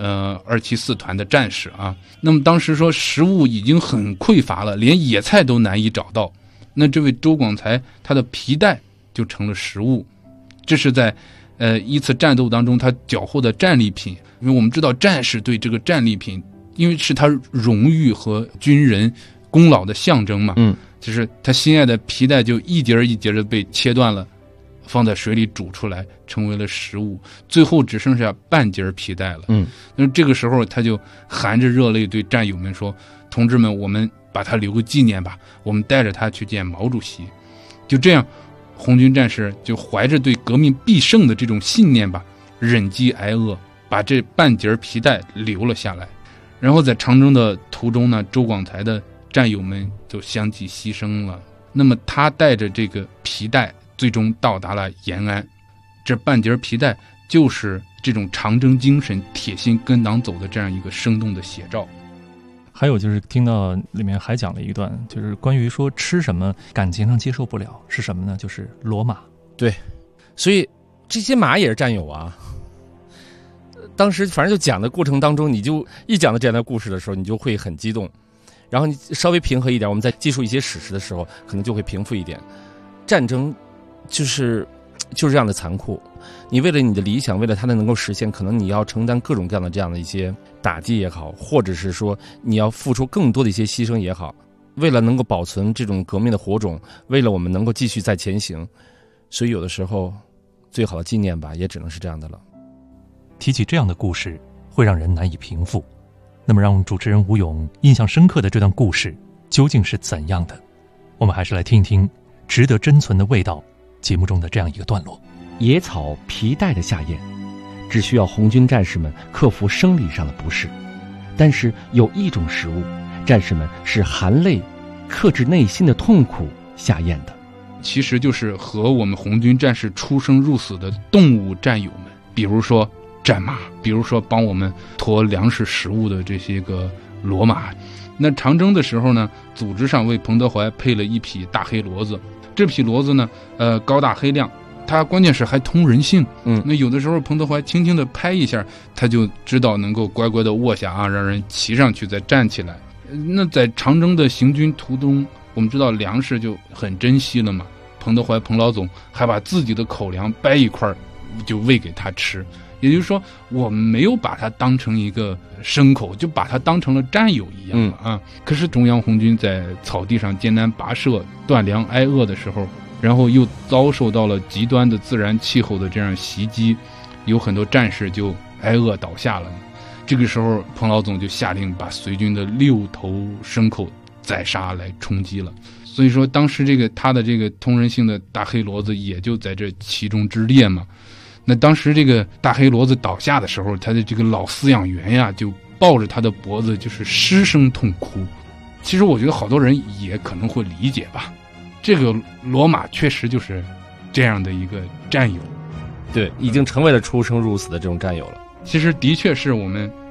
274团的战士啊。那么当时说食物已经很匮乏了，连野菜都难以找到，那这位周广才他的皮带就成了食物，这是在一次战斗当中他缴获的战利品。因为我们知道战士对这个战利品，因为是他荣誉和军人功劳的象征嘛，就是他心爱的皮带就一节一节的被切断了，放在水里煮出来，成为了食物，最后只剩下半截皮带了。那这个时候他就含着热泪对战友们说：“同志们，我们把它留个纪念吧，我们带着它去见毛主席。”就这样，红军战士就怀着对革命必胜的这种信念吧，忍饥挨饿，把这半截皮带留了下来。然后在长征的途中呢，周广才的战友们就相继牺牲了。那么他带着这个皮带最终到达了延安，这半截皮带就是这种长征精神铁心跟党走的这样一个生动的写照。 还有就是听到里面还讲了一段，就是关于说吃什么感情上接受不了是什么呢？就是骡马。 对，所以这些马也是战友啊。当时反正就讲的过程当中，你就一讲到这样的故事的时候，你就会很激动，然后你稍微平和一点，我们在记述一些史实的时候，可能就会平复一点。战争就是这样的残酷，你为了你的理想，为了它的能够实现，可能你要承担各种各样的这样的一些打击也好，或者是说你要付出更多的一些牺牲也好，为了能够保存这种革命的火种，为了我们能够继续再前行，所以有的时候最好的纪念吧，也只能是这样的了。 提起这样的故事，会让人难以平复。那么让主持人吴勇印象深刻的这段故事究竟是怎样的？我们还是来听一听值得珍存的味道节目中的这样一个段落。 野草皮带的下咽，只需要红军战士们克服生理上的不适，但是有一种食物，战士们是含泪克制内心的痛苦下咽的， 其实就是和我们红军战士出生入死的动物战友们，比如说战马，比如说帮我们驮粮食食物的这些个骡马。那长征的时候呢，组织上为彭德怀配了一匹大黑骡子，这匹骡子呢高大黑亮，它关键是还通人性。那有的时候彭德怀轻轻的拍一下，他就知道能够乖乖的卧下啊，让人骑上去再站起来。那在长征的行军途中，我们知道粮食就很珍惜了嘛，彭德怀彭老总还把自己的口粮掰一块就喂给他吃。也就是说，我们没有把它当成一个牲口，就把它当成了战友一样啊。可是中央红军在草地上艰难跋涉、断粮挨饿的时候，然后又遭受到了极端的自然气候的这样袭击，有很多战士就挨饿倒下了。这个时候，彭老总就下令把随军的6头牲口宰杀来充饥了。所以说，当时他的这个通人性的大黑骡子也就在这其中之列嘛。那当时这个大黑骡子倒下的时候，他的这个老饲养员呀，就抱着他的脖子，就是失声痛哭。其实我觉得好多人也可能会理解吧，这个骡马确实就是这样的一个战友， 对，已经成为了出生入死的这种战友了。 其实的确是我们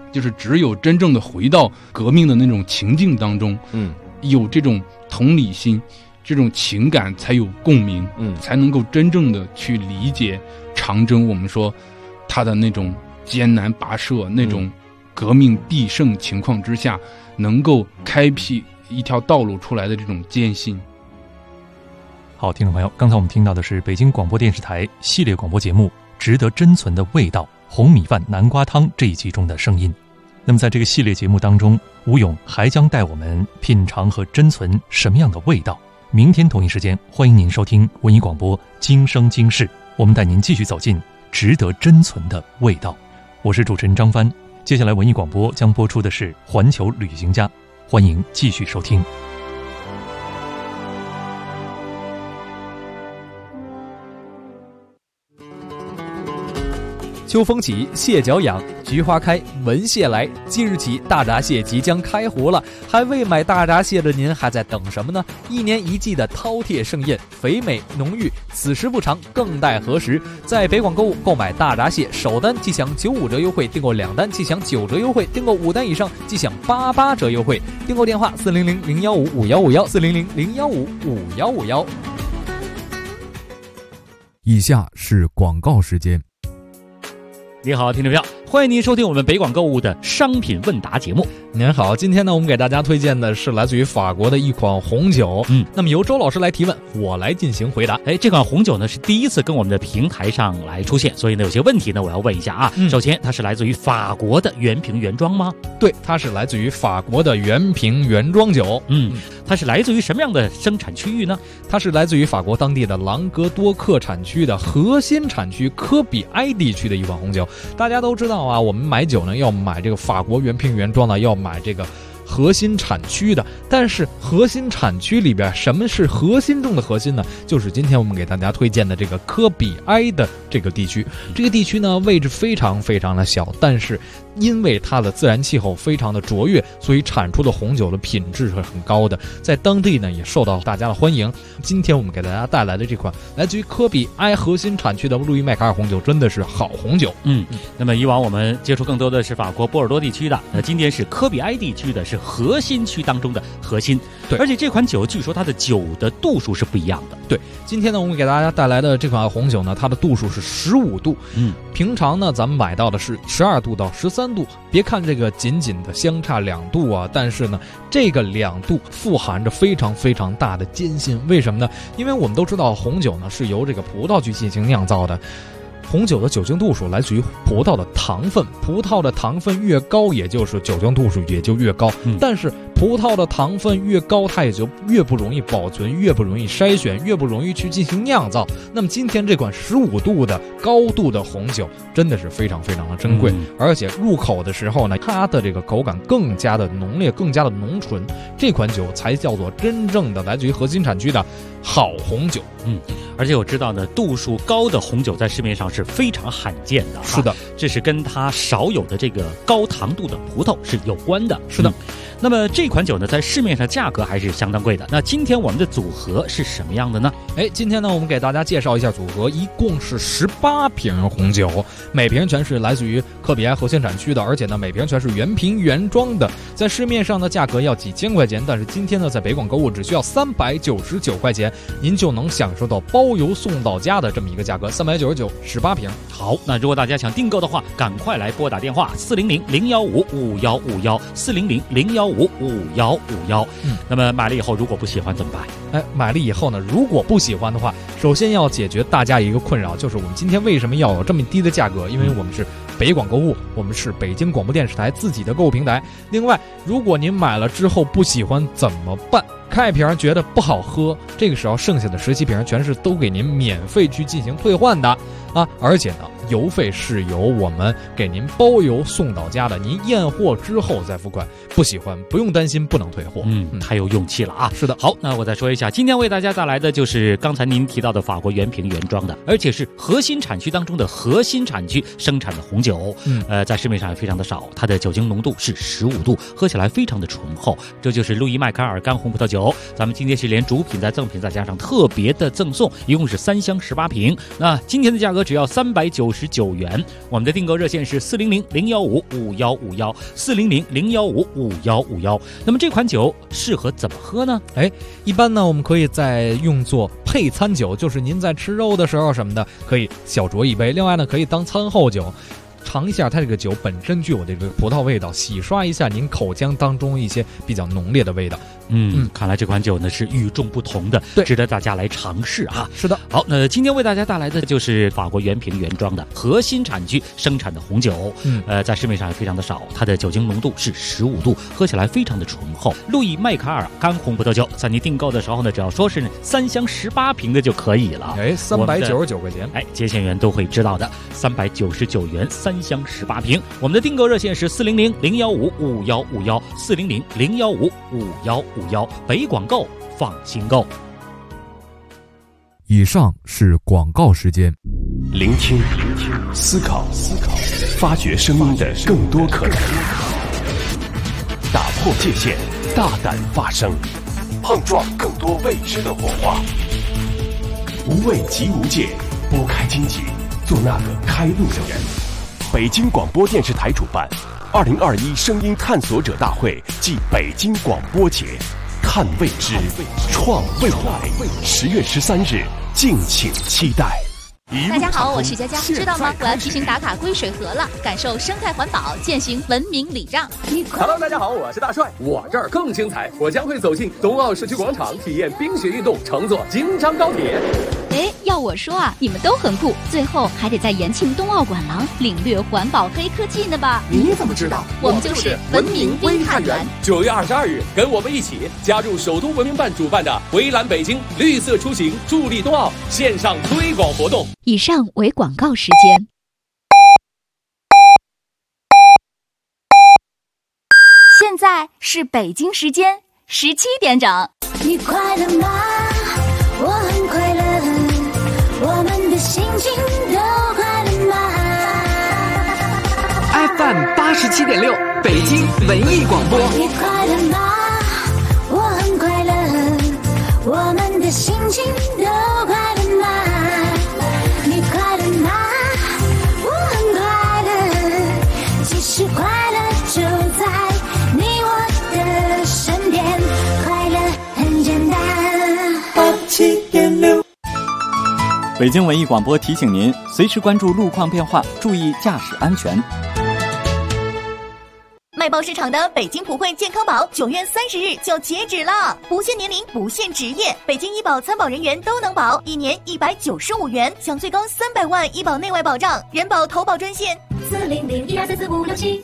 就是只有真正的回到革命的那种情境当中，有这种同理心，这种情感才有共鸣，才能够真正的去理解长征，我们说他的那种艰难跋涉，那种革命必胜情况之下能够开辟一条道路出来的这种艰辛。 好，听众朋友，刚才我们听到的是北京广播电视台系列广播节目《值得珍存的味道》红米饭南瓜汤这一集中的声音。那么在这个系列节目当中，吴勇还将带我们品尝和珍存什么样的味道。明天同一时间，欢迎您收听文艺广播今生今世，我们带您继续走进值得珍存的味道。我是主持人张帆，接下来文艺广播将播出的是环球旅行家，欢迎继续收听。 秋风起，蟹脚痒，菊花开，闻蟹来。即日起，大闸蟹即将开湖了，还未买大闸蟹的您还在等什么呢？一年一季的饕餮盛宴，肥美浓郁，此时不长，更待何时？在北广购物购买大闸蟹，首单即享95折优惠，订购2单即享9折优惠，订购5单以上即享88折优惠。订购电话400-015-5151，400-015-5151。 以下是广告时间。 你好，听众朋友，欢迎您收听我们北广购物的商品问答节目。 您好，今天呢，我们给大家推荐的是来自于法国的一款红酒。那么由周老师来提问，我来进行回答。 这款红酒呢是第一次跟我们的平台上来出现，所以呢有些问题呢我要问一下啊。首先，它是来自于法国的原瓶原装吗？ 对，它是来自于法国的原瓶原装酒。 它是来自于什么样的生产区域呢？ 它是来自于法国当地的朗格多克产区的核心产区科比埃地区的一款红酒。大家都知道啊，我们买酒呢要买这个法国原瓶原装的，要买这个核心产区的。但是核心产区里边，什么是核心中的核心呢？就是今天我们给大家推荐的这个科比埃的这个地区。这个地区呢位置非常非常的小，但是因为它的自然气候非常的卓越，所以产出的红酒的品质是很高的，在当地呢也受到大家的欢迎。今天我们给大家带来的这款来自于科比埃核心产区的路易麦卡尔红酒，真的是好红酒。 那么以往我们接触更多的是法国波尔多地区的，那今天是科比埃地区的，是核心区当中的核心。 对， 而且这款酒据说它的酒的度数是不一样的。 对，今天呢我们给大家带来的这款红酒呢，它的度数是15度。平常呢咱们买到的是12度到13度。别看这个仅仅的相差2度啊，但是呢这个2度富含着非常非常大的艰辛。为什么呢？因为我们都知道红酒呢是由这个葡萄去进行酿造的，红酒的酒精度数来自于葡萄的糖分，葡萄的糖分越高，也就是酒精度数也就越高。但是葡萄的糖分越高，它也就越不容易保存，越不容易筛选，越不容易去进行酿造。那么今天这款15度的高度的红酒真的是非常非常的珍贵，而且入口的时候呢，它的这个口感更加的浓烈，更加的浓醇。这款酒才叫做真正的来自于核心产区的好红酒。 而且我知道呢，度数高的红酒在市面上是非常罕见的。 是的， 这是跟它少有的这个高糖度的葡萄是有关的。 是的。 那么这款酒呢，在市面上价格还是相当贵的。那今天我们的组合是什么样的呢？ 今天呢，我们给大家介绍一下组合，一共是18瓶红酒，每瓶全是来自于科比埃核心产区的，而且呢，每瓶全是原瓶原装的。在市面上的价格要几千块钱，但是今天呢，在北广购物只需要399块钱，您就能享受到包邮送到家的这么一个价格，399 18瓶。 好，那如果大家想订购的话，赶快来拨打电话400-015-5151，400-015-5151。那么买了以后如果不喜欢怎么办？ 买了以后呢，如果不喜欢的话，首先要解决大家一个困扰，就是我们今天为什么要有这么低的价格？因为我们是北广购物，我们是北京广播电视台自己的购物平台。另外，如果您买了之后不喜欢怎么办？开瓶觉得不好喝，这个时候剩下的17瓶全是都给您免费去进行退换的啊！而且呢，邮费是由我们给您包邮送到家的，您验货之后再付款。不喜欢不用担心不能退货。 太有勇气了啊！ 是的。 好，那我再说一下，今天为大家带来的就是刚才您提到的法国原瓶原装的，而且是核心产区当中的核心产区生产的红酒。在市面上也非常的少，它的酒精浓度是15度，喝起来非常的醇厚。这就是路易麦卡尔干红葡萄酒。咱们今天是连主品再赠品再加上特别的赠送，一共是3箱18瓶。那今天的价格只要399元。我们的订购热线是400-015-5151，400-015-5151。那么这款酒适合怎么喝呢？ 一般呢我们可以在用作配餐酒，就是您在吃肉的时候什么的，可以小酌一杯。另外呢，可以当餐后酒。尝一下它这个酒本身具有这个葡萄味道，洗刷一下您口腔当中一些比较浓烈的味道。 看来这款酒呢是与众不同的，值得大家来尝试啊。 是的， 好，那今天为大家带来的就是法国原瓶原装的核心产区生产的红酒，在市面上也非常的少，它的酒精浓度是15度，喝起来非常的醇厚。路易麦卡尔干红葡萄酒，在您订购的时候呢，只要说是3箱18瓶的就可以了 ，399块钱， 接线员都会知道的，399元3箱18瓶。我们的订购热线是400-015-5151，400-015-5151。北广购，放心购。 以上是广告时间。 聆听，思考，发掘生命的更多可能，打破界限，大胆发声，碰撞更多未知的火花。无畏即无界，拨开荆棘，做那个开路的人。北京广播电视台主办2021声音探索者大会暨北京广播节，看未知，创未来。10月13日，敬请期待。 大家好，我是佳佳，知道吗？我要提醒打卡归水河了，感受生态环保，践行文明礼让。 Hello， 大家好，我是大帅，我这儿更精彩，我将会走进冬奥社区广场，体验冰雪运动，乘坐京张高铁。 要我说啊，你们都很酷，最后还得在延庆冬奥馆廊领略环保黑科技呢吧？ 你怎么知道？ 我们就是文明微探员。 9月22日，跟我们一起加入首都文明办主办的围栏北京绿色出行助力冬奥线上推广活动。 以上为广告时间。现在是北京时间17点整。 你快乐吗？我很快乐，我们的心情都快乐吗 ？FM 87.6，北京文艺广播。 你快乐吗？我很快乐，我们的心情都快乐吗？你快乐吗？我很快乐，其实快乐就在你我的身边，快乐很简单。87.6。 北京文艺广播提醒您，随时关注路况变化，注意驾驶安全。 卖包市场的北京普惠健康宝9月30日就截止了，不限年龄，不限职业，北京医保参保人员都能保，1年195元，享最高300万医保内外保障。人保投保专线400-1234567。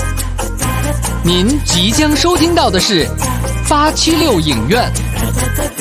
您即将收听到的是876影院。